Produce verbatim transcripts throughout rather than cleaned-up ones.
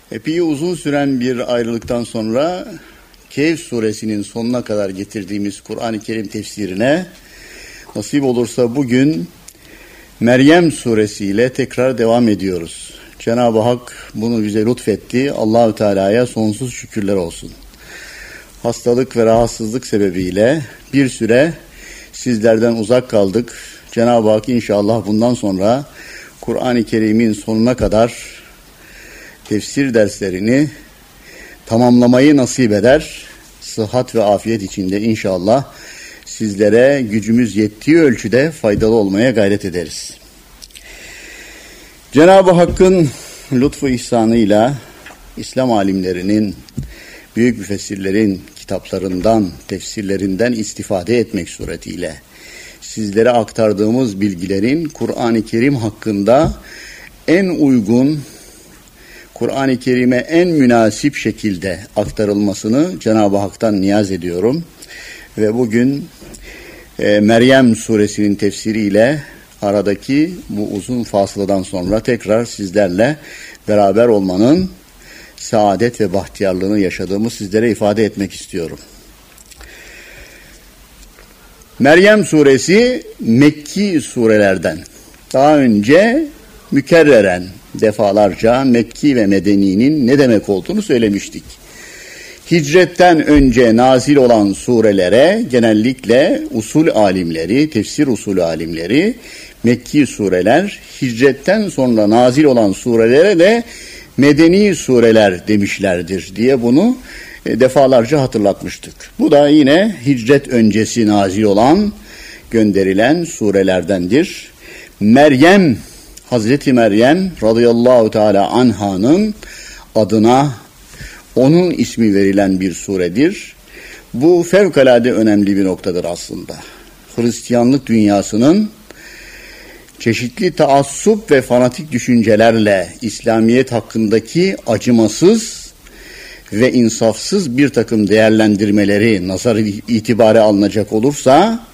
Epey uzun süren bir ayrılıktan sonra Kehf suresinin sonuna kadar getirdiğimiz Kur'an-ı Kerim tefsirine nasip olursa bugün Meryem suresiyle tekrar devam ediyoruz. Cenab-ı Hak bunu bize lütfetti. Allah-u Teala'ya sonsuz şükürler olsun. Hastalık ve rahatsızlık sebebiyle bir süre sizlerden uzak kaldık. Cenab-ı Hak inşallah bundan sonra Kur'an-ı Kerim'in sonuna kadar tefsir derslerini tamamlamayı nasip eder. Sıhhat ve afiyet içinde inşallah sizlere gücümüz yettiği ölçüde faydalı olmaya gayret ederiz. Cenab-ı Hakk'ın lütfu ihsanıyla İslam alimlerinin, büyük müfessirlerin kitaplarından, tefsirlerinden istifade etmek suretiyle sizlere aktardığımız bilgilerin Kur'an-ı Kerim hakkında en uygun, Kur'an-ı Kerim'e en münasip şekilde aktarılmasını Cenab-ı Hak'tan niyaz ediyorum. Ve bugün e, Meryem suresinin tefsiriyle aradaki bu uzun fasıladan sonra tekrar sizlerle beraber olmanın saadet ve bahtiyarlığını yaşadığımı sizlere ifade etmek istiyorum. Meryem suresi Mekki surelerden. Daha önce mükerreren defalarca Mekki ve Medeni'nin ne demek olduğunu söylemiştik. Hicretten önce nazil olan surelere genellikle usul alimleri, tefsir usulü alimleri, Mekki sureler, hicretten sonra nazil olan surelere de Medeni sureler demişlerdir diye bunu defalarca hatırlatmıştık. Bu da yine hicret öncesi nazil olan, gönderilen surelerdendir. Meryem, Hazreti Meryem radıyallahu teala anhanın adına onun ismi verilen bir suredir. Bu fevkalade önemli bir noktadır aslında. Hristiyanlık dünyasının çeşitli taassup ve fanatik düşüncelerle İslamiyet hakkındaki acımasız ve insafsız bir takım değerlendirmeleri nazar itibare alınacak olursa,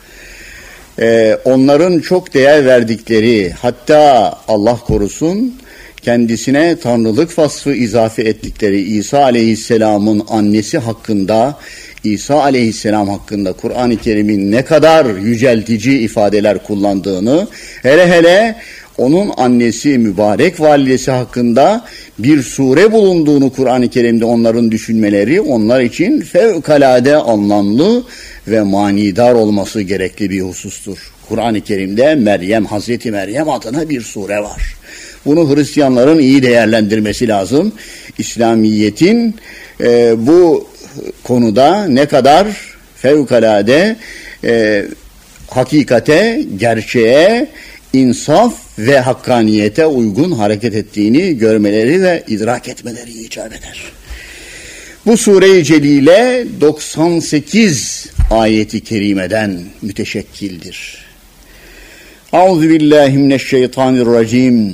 Ee, onların çok değer verdikleri, hatta Allah korusun kendisine tanrılık vasfı izafe ettikleri İsa aleyhisselamın annesi hakkında, İsa aleyhisselam hakkında Kur'an-ı Kerim'in ne kadar yüceltici ifadeler kullandığını, hele hele onun annesi mübarek validesi hakkında bir sure bulunduğunu Kur'an-ı Kerim'de onların düşünmeleri onlar için fevkalade anlamlı ve manidar olması gerekli bir husustur. Kur'an-ı Kerim'de Meryem, Hazreti Meryem adına bir sure var. Bunu Hristiyanların iyi değerlendirmesi lazım. İslamiyet'in e, bu konuda ne kadar fevkalade e, hakikate, gerçeğe, insaf ve hakkaniyete uygun hareket ettiğini görmeleri ve idrak etmeleri icap eder. Bu sure-i celile doksan sekiz ayeti kerimeden müteşekkildir. Euzubillahimineşşeytanirracim.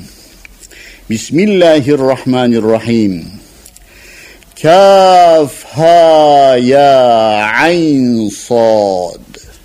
Bismillahirrahmanirrahim. Kaf ha ya ayn sad.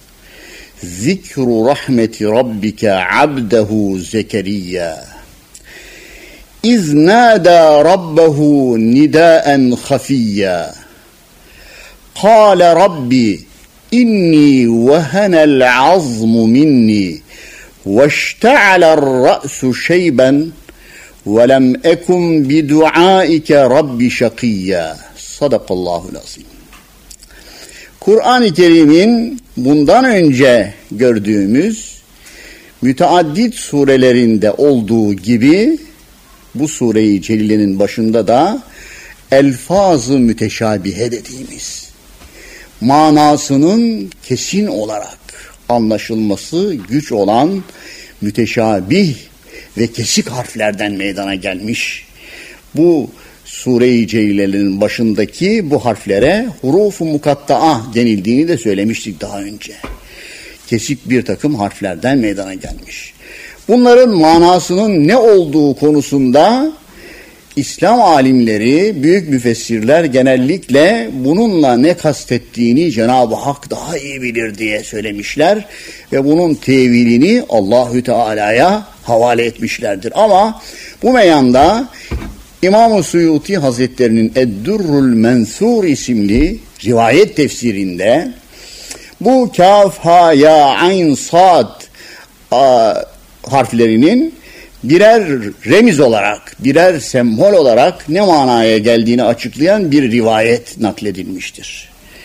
Zikru rahmeti rabbike abdehu Zekeriya. İz nâdâ rabbehu nidâen khafiyya. Kâle rabbi inni vehenel azmu minni veşte'aler ra'su şeyben ve lem ekun bidu'aike rabbi şakiyya. Sadakallahul azim. Kur'an-ı Kerim'in bundan önce gördüğümüz müteaddit surelerinde olduğu gibi bu sure-i celilenin başında da elfaz-ı müteşabihe dediğimiz, manasının kesin olarak anlaşılması güç olan müteşabih ve kesik harflerden meydana gelmiş. Bu sure-i celilelerin başındaki bu harflere huruf-u mukatta'a denildiğini de söylemiştik daha önce. Kesik bir takım harflerden meydana gelmiş. Bunların manasının ne olduğu konusunda İslam alimleri, büyük müfessirler genellikle bununla ne kastettiğini Cenab-ı Hak daha iyi bilir diye söylemişler ve bunun tevilini Allahü Teala'ya havale etmişlerdir. Ama bu meyanda İmam-ı Suyuti Hazretlerinin Eddurrul Mensur isimli rivayet tefsirinde bu kaf, ha, ya, ayn, sad a, harflerinin birer remiz olarak, birer sembol olarak ne manaya geldiğini açıklayan bir rivayet nakledilmiştir.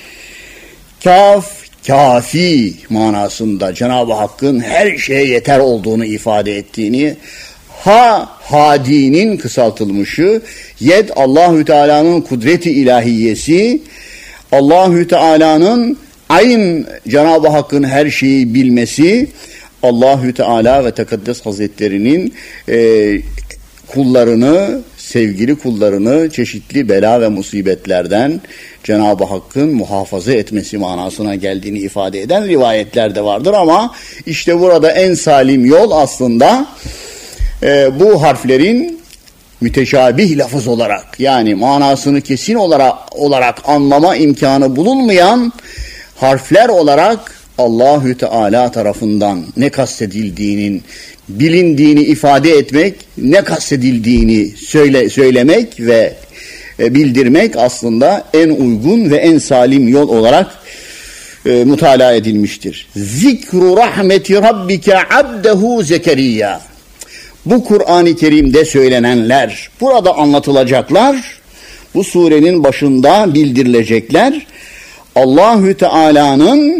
Kaf, kafi manasında Cenab-ı Hakk'ın her şeye yeter olduğunu ifade ettiğini, ha, hadinin kısaltılmışı, yed Allahü Teala'nın kudreti ilahiyesi, Allahü Teala'nın ayn Cenab-ı Hakk'ın her şeyi bilmesi, Allahü Teala ve Tekaddes Hazretleri'nin e, kullarını, sevgili kullarını çeşitli bela ve musibetlerden Cenab-ı Hakk'ın muhafaza etmesi manasına geldiğini ifade eden rivayetler de vardır ama işte burada en salim yol aslında e, bu harflerin müteşabih lafız olarak, yani manasını kesin olarak olarak anlama imkanı bulunmayan harfler olarak Allahü Teala tarafından ne kastedildiğinin bilindiğini ifade etmek, ne kastedildiğini söyle, söylemek ve e, bildirmek aslında en uygun ve en salim yol olarak e, mutala edilmiştir. Zikru rahmeti rabbike abdehu Zekeriya. Bu Kur'an-ı Kerim'de söylenenler, burada anlatılacaklar, bu surenin başında bildirilecekler, Allahü Teala'nın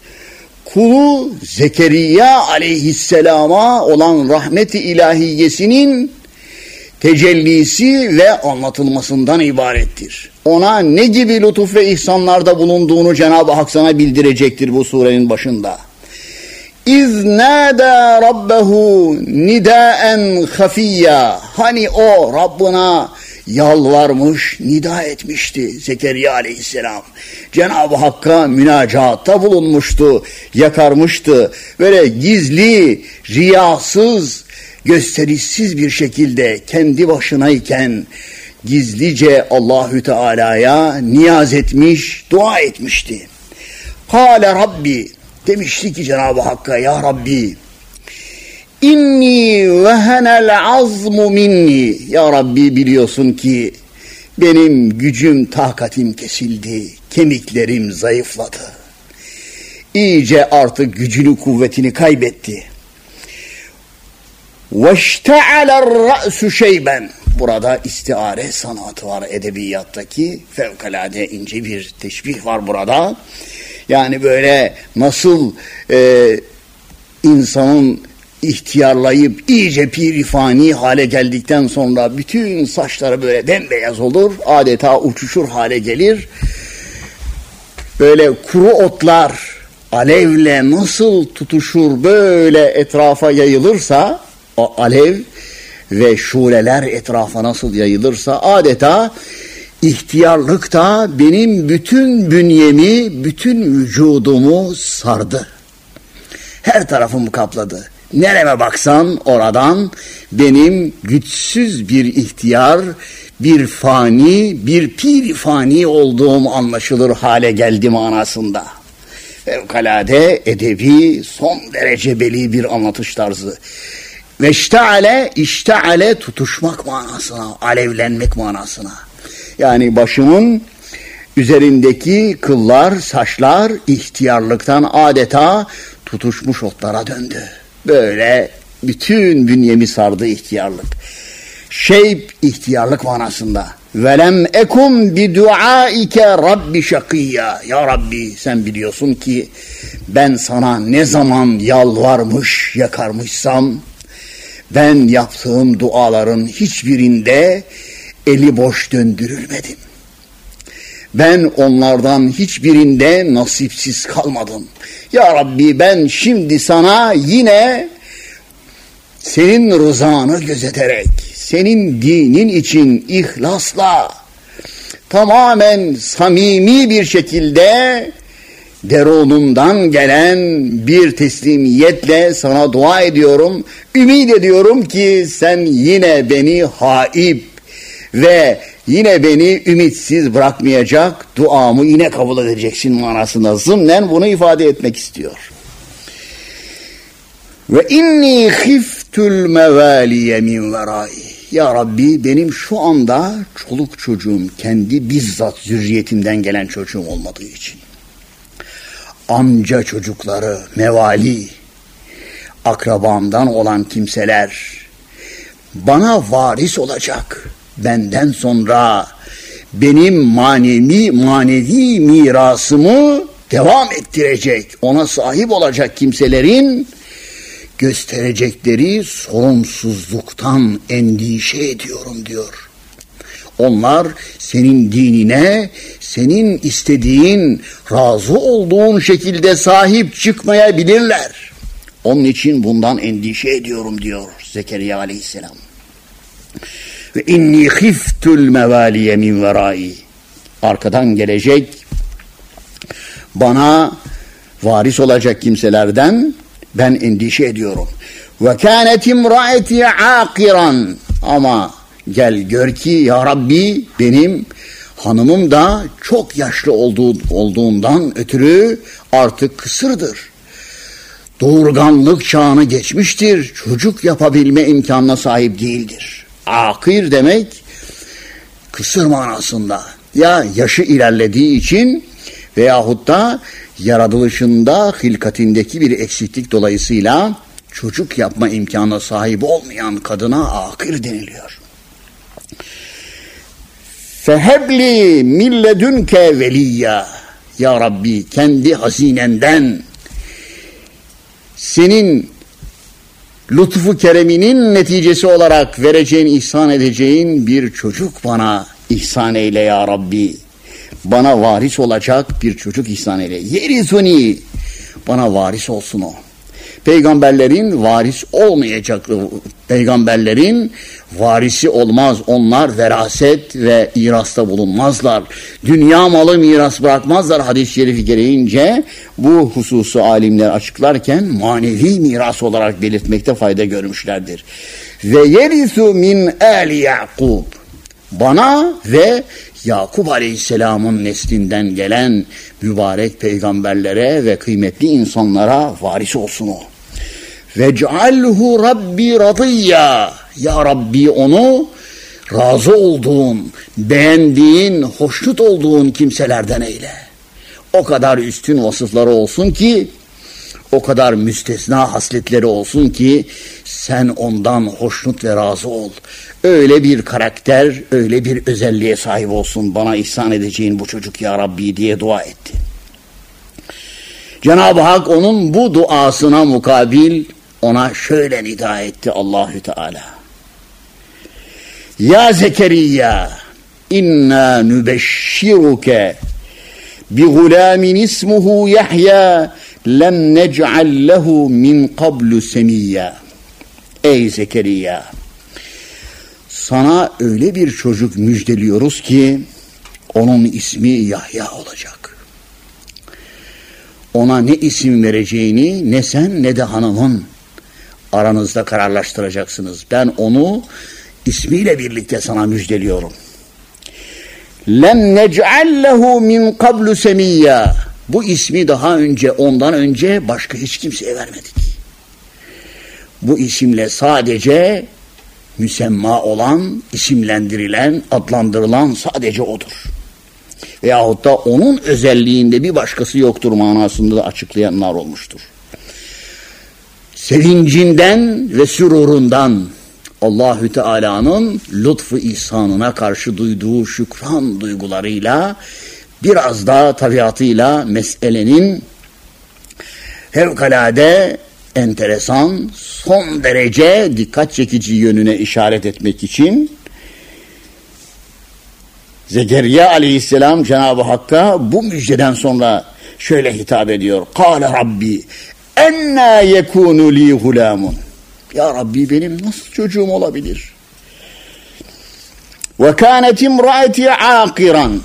kulu Zekeriya aleyhisselama olan rahmeti ilahiyesinin tecellisi ve anlatılmasından ibarettir. Ona ne gibi lütuf ve ihsanlarda bulunduğunu Cenab-ı Hak sana bildirecektir bu surenin başında. İz nâdâ rabbehu nidâen hafiyya. Hani o Rabbına yalvarmış, nida etmişti Zekeriya aleyhisselam. Cenab-ı Hakk'a münacatta bulunmuştu, yakarmıştı. Böyle gizli, riyasız, gösterişsiz bir şekilde kendi başınayken gizlice Allahü Teala'ya niyaz etmiş, dua etmişti. Kâle Rabbi, demişti ki Cenab-ı Hakk'a, ya Rabbi, İnni vehenel azmu minni. Ya Rabbi, biliyorsun ki benim gücüm, takatim kesildi. Kemiklerim zayıfladı. İyice artık gücünü, kuvvetini kaybetti. Veşte'aler ra'su şeyben. Burada istiare sanatı var edebiyattaki. Fevkalade ince bir teşbih var burada. Yani böyle nasıl e, insanın ihtiyarlayıp iyice pirifani hale geldikten sonra bütün saçları böyle bembeyaz olur, adeta uçuşur hale gelir. Böyle kuru otlar alevle nasıl tutuşur, böyle etrafa yayılırsa, o alev ve şuleler etrafa nasıl yayılırsa, adeta ihtiyarlık da benim bütün bünyemi, bütün vücudumu sardı. Her tarafımı kapladı. Nereme baksan oradan benim güçsüz bir ihtiyar, bir fani, bir pir fani olduğum anlaşılır hale geldi manasında. Fevkalade edebi, son derece beli bir anlatış tarzı. Ve işteale, işteale tutuşmak manasına, alevlenmek manasına. Yani başımın üzerindeki kıllar, saçlar ihtiyarlıktan adeta tutuşmuş otlara döndü. Böyle bütün bünyemi sardı ihtiyarlık. Şeyb, ihtiyarlık manasında. Velem ekum bi duaike rabbi şakiyya. Ya Rabbi, sen biliyorsun ki ben sana ne zaman yalvarmış, yakarmışsam, ben yaptığım duaların hiçbirinde eli boş döndürülmedim. Ben onlardan hiçbirinde nasipsiz kalmadım. Ya Rabbi, ben şimdi sana yine senin rızanı gözeterek, senin dinin için ihlasla, tamamen samimi bir şekilde derunumdan gelen bir teslimiyetle sana dua ediyorum. Ümit ediyorum ki sen yine beni haib ve yine beni ümitsiz bırakmayacak, duamı yine kabul edeceksin manasında zımnen bunu ifade etmek istiyor. Ve inni khiftul mevaliye min verai. Ya Rabbi benim şu anda çoluk çocuğum kendi bizzat zürriyetimden gelen çocuğum olmadığı için amca çocukları, mevali, akrabamdan olan kimseler bana varis olacak. Benden sonra benim manevi manevi mirasımı devam ettirecek, ona sahip olacak kimselerin gösterecekleri sorumsuzluktan endişe ediyorum diyor. Onlar senin dinine, senin istediğin, razı olduğun şekilde sahip çıkmayabilirler. Onun için bundan endişe ediyorum diyor Zekeriya aleyhisselam. Ve inni khiftul mevaliye min verai. Arkadan gelecek, bana varis olacak kimselerden ben endişe ediyorum. Ve kânet imraeti âkiran. Ama gel gör ki ya Rabbi benim hanımım da çok yaşlı olduğu, olduğundan ötürü artık kısırdır. Doğurganlık çağını geçmiştir. Çocuk yapabilme imkanına sahip değildir. Akir demek kısır manasında. Ya yaşı ilerlediği için veyahut da yaratılışında, hilkatindeki bir eksiklik dolayısıyla çocuk yapma imkanına sahip olmayan kadına akir deniliyor. Fehebli min ledünke veliyya. Ya Rabbi kendi hazinenden senin lütfu kereminin neticesi olarak vereceğin, ihsan edeceğin bir çocuk bana ihsan eyle ya Rabbi. Bana varis olacak bir çocuk ihsan eyle. Yerizuni, bana varis olsun o. Peygamberlerin varis olmayacak, peygamberlerin varisi olmaz. Onlar veraset ve mirasta bulunmazlar. Dünya malı miras bırakmazlar hadis-i şerifi gereğince. Bu hususu alimler açıklarken manevi miras olarak belirtmekte fayda görmüşlerdir. Ve yerisu min ali Yakub. Bana ve Yakup Aleyhisselam'ın neslinden gelen mübarek peygamberlere ve kıymetli insanlara varis olsun o. Vec'alhu Rabbi radiyya. Ya Rabbi onu razı olduğun, beğendiğin, hoşnut olduğun kimselerden eyle. O kadar üstün vasıfları olsun ki, o kadar müstesna hasletleri olsun ki sen ondan hoşnut ve razı ol. Öyle bir karakter, öyle bir özelliğe sahip olsun bana ihsan edeceğin bu çocuk ya Rabbi diye dua etti. Cenab-ı Hak onun bu duasına mukabil ona şöyle nida etti Allahü Teala. Ya Zekeriya inna nübeşşiruke bi gulamin ismuhu Yahya lem nec'al lehu min qablu semiyya. Ey Zekeriya, sana öyle bir çocuk müjdeliyoruz ki onun ismi Yahya olacak. Ona ne isim vereceğini ne sen ne de hanımın aranızda kararlaştıracaksınız. Ben onu ismiyle birlikte sana müjdeliyorum. Lem nec'al lehu min qablu semiyya. Bu ismi daha önce, ondan önce başka hiç kimseye vermedik. Bu isimle sadece müsemma olan, isimlendirilen, adlandırılan sadece odur. Veyahut da onun özelliğinde bir başkası yoktur manasında da açıklayanlar olmuştur. Sevincinden ve sürurundan Allahü Teala'nın lütfu ihsanına karşı duyduğu şükran duygularıyla biraz da tabiatıyla meselenin fevkalade enteresan, son derece dikkat çekici yönüne işaret etmek için Zekeriya aleyhisselam Cenab-ı Hakk'a bu müjdeden sonra şöyle hitap ediyor. Kâle Rabbi ennâ yekûnü li gulâmun. Ya Rabbi benim nasıl çocuğum olabilir? Ve kânet imraeti âkiran.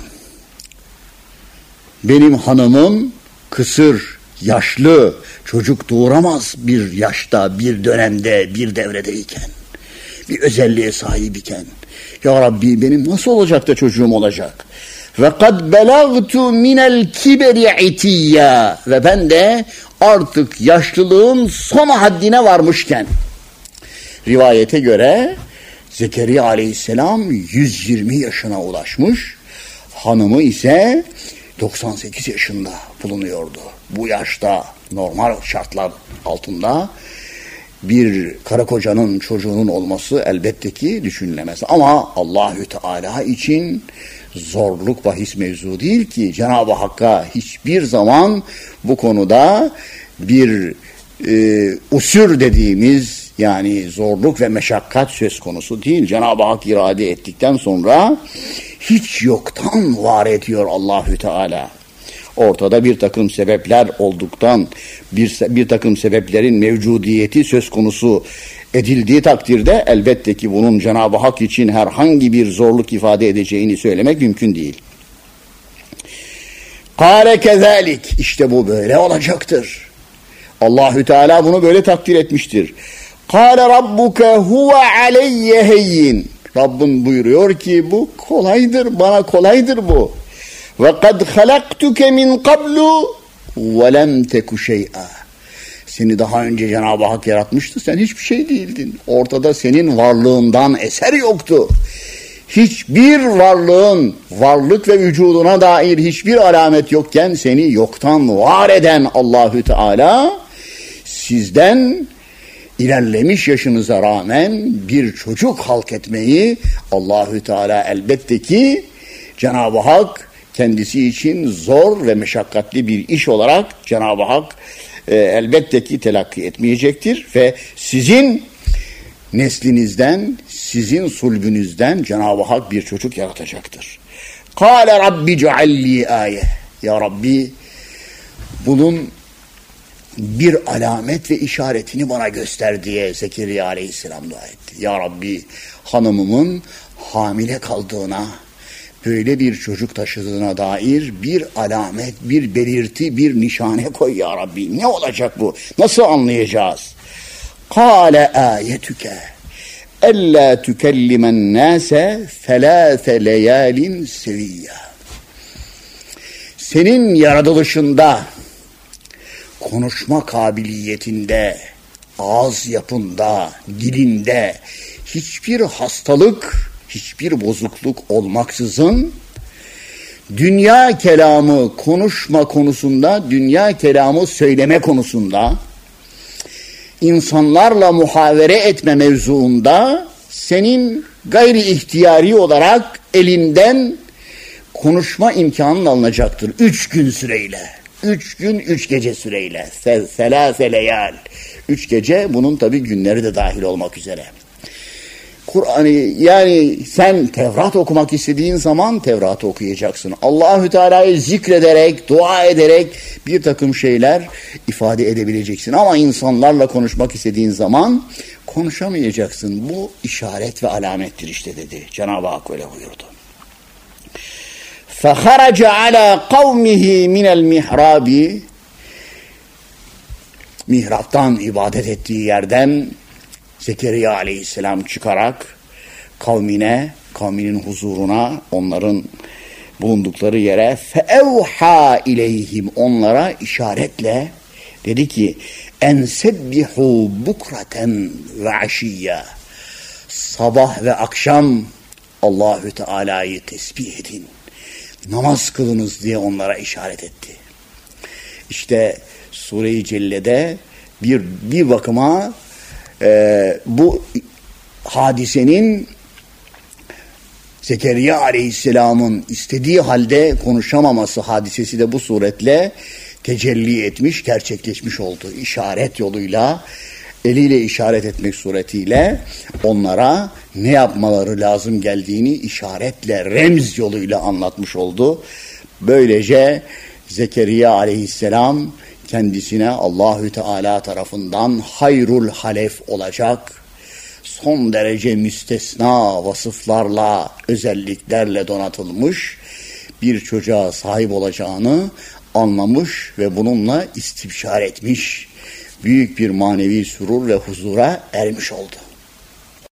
Benim hanımım kısır, yaşlı, çocuk doğuramaz bir yaşta, bir dönemde, bir devredeyken, bir özelliğe sahip iken. Ya Rabbi benim nasıl olacak da çocuğum olacak? Ve kad belagtu minel kiberi itiyya. Ve ben de artık yaşlılığın son haddine varmışken, rivayete göre Zekeriya aleyhisselam yüz yirmi yaşına ulaşmış. Hanımı ise doksan sekiz yaşında bulunuyordu. Bu yaşta normal şartlar altında bir karı kocanın çocuğunun olması elbette ki düşünülemez. Ama Allahü Teala için zorluk bahis mevzu değil ki. Cenab-ı Hakk'a hiçbir zaman bu konuda bir e, usür dediğimiz, yani zorluk ve meşakkat söz konusu değil. Cenab-ı Hak irade ettikten sonra hiç yoktan var ediyor Allahü Teala. Ortada bir takım sebepler olduktan, bir, bir takım sebeplerin mevcudiyeti söz konusu edildiği takdirde elbette ki bunun Cenab-ı Hak için herhangi bir zorluk ifade edeceğini söylemek mümkün değil. Kâle kezâlik, işte bu böyle olacaktır. Allahü Teala bunu böyle takdir etmiştir. Kâle rabbuke huve aleyye heyyin. Rabbin buyuruyor ki bu kolaydır, bana kolaydır bu. Ve kad halaktuke min qablu ve lem teku şey'a. Seni daha önce Cenab-ı Hak yaratmıştı, sen hiçbir şey değildin. Ortada senin varlığından eser yoktu. Hiçbir varlığın, varlık ve vücuduna dair hiçbir alamet yokken seni yoktan var eden Allahü Teala sizden ilerlemiş yaşınıza rağmen bir çocuk halk etmeyi Allahü Teala elbette ki Cenab-ı Hak kendisi için zor ve meşakkatli bir iş olarak Cenab-ı Hak e, elbette ki telakki etmeyecektir ve sizin neslinizden, sizin sulbünüzden Cenab-ı Hak bir çocuk yaratacaktır. Kâle Rabbi cealli âye. Ya Rabbi, bunun bir alamet ve işaretini bana göster diye Zekeriya aleyhisselam dua etti. Ya Rabbi, hanımımın hamile kaldığına, böyle bir çocuk taşıdığına dair bir alamet, bir belirti, bir nişane koy ya Rabbi. Ne olacak bu? Nasıl anlayacağız? Kâle âyetüke ellâ tükellimen nâse felâfe leyâlin seviyyâ. Senin yaratılışında, konuşma kabiliyetinde, ağız yapında, dilinde hiçbir hastalık, hiçbir bozukluk olmaksızın dünya kelamı konuşma konusunda, dünya kelamı söyleme konusunda, insanlarla muhavere etme mevzuunda senin gayri ihtiyari olarak elinden konuşma imkanın alınacaktır. Üç gün süreyle. Üç gün, üç gece süreyle. Selâse leyal. Üç gece, bunun tabi günleri de dahil olmak üzere. Kur'an'ı, yani sen Tevrat okumak istediğin zaman Tevrat'ı okuyacaksın. Allahü Teala'yı zikrederek, dua ederek bir takım şeyler ifade edebileceksin. Ama insanlarla konuşmak istediğin zaman konuşamayacaksın. Bu işaret ve alamettir işte dedi. Cenab-ı Hak öyle buyurdu. فَخَرَجَ عَلَى قَوْمِهِ مِنَ الْمِحْرَابِ. Mihraptan, ibadet ettiği yerden Zekeriya aleyhisselam çıkarak kavmine, kavminin huzuruna, onların bulundukları yere فَاَوْحَا اِلَيْهِمْ, onlara işaretle dedi ki اَنْسَبِّحُوا بُكْرَةً وَعَشِيًّا, sabah ve akşam Allahü Teala'yı tesbih edin, namaz kılınız diye onlara işaret etti. İşte Sure-i Celle'de bir, bir bakıma Ee, bu hadisenin Zekeriya aleyhisselamın istediği halde konuşamaması hadisesi de bu suretle tecelli etmiş, gerçekleşmiş oldu. İşaret yoluyla, eliyle işaret etmek suretiyle onlara ne yapmaları lazım geldiğini işaretle, remz yoluyla anlatmış oldu. Böylece Zekeriya aleyhisselam kendisine Allahü Teala tarafından hayrul halef olacak, son derece müstesna vasıflarla, özelliklerle donatılmış bir çocuğa sahip olacağını anlamış ve bununla istibşar etmiş, büyük bir manevi sürur ve huzura ermiş oldu.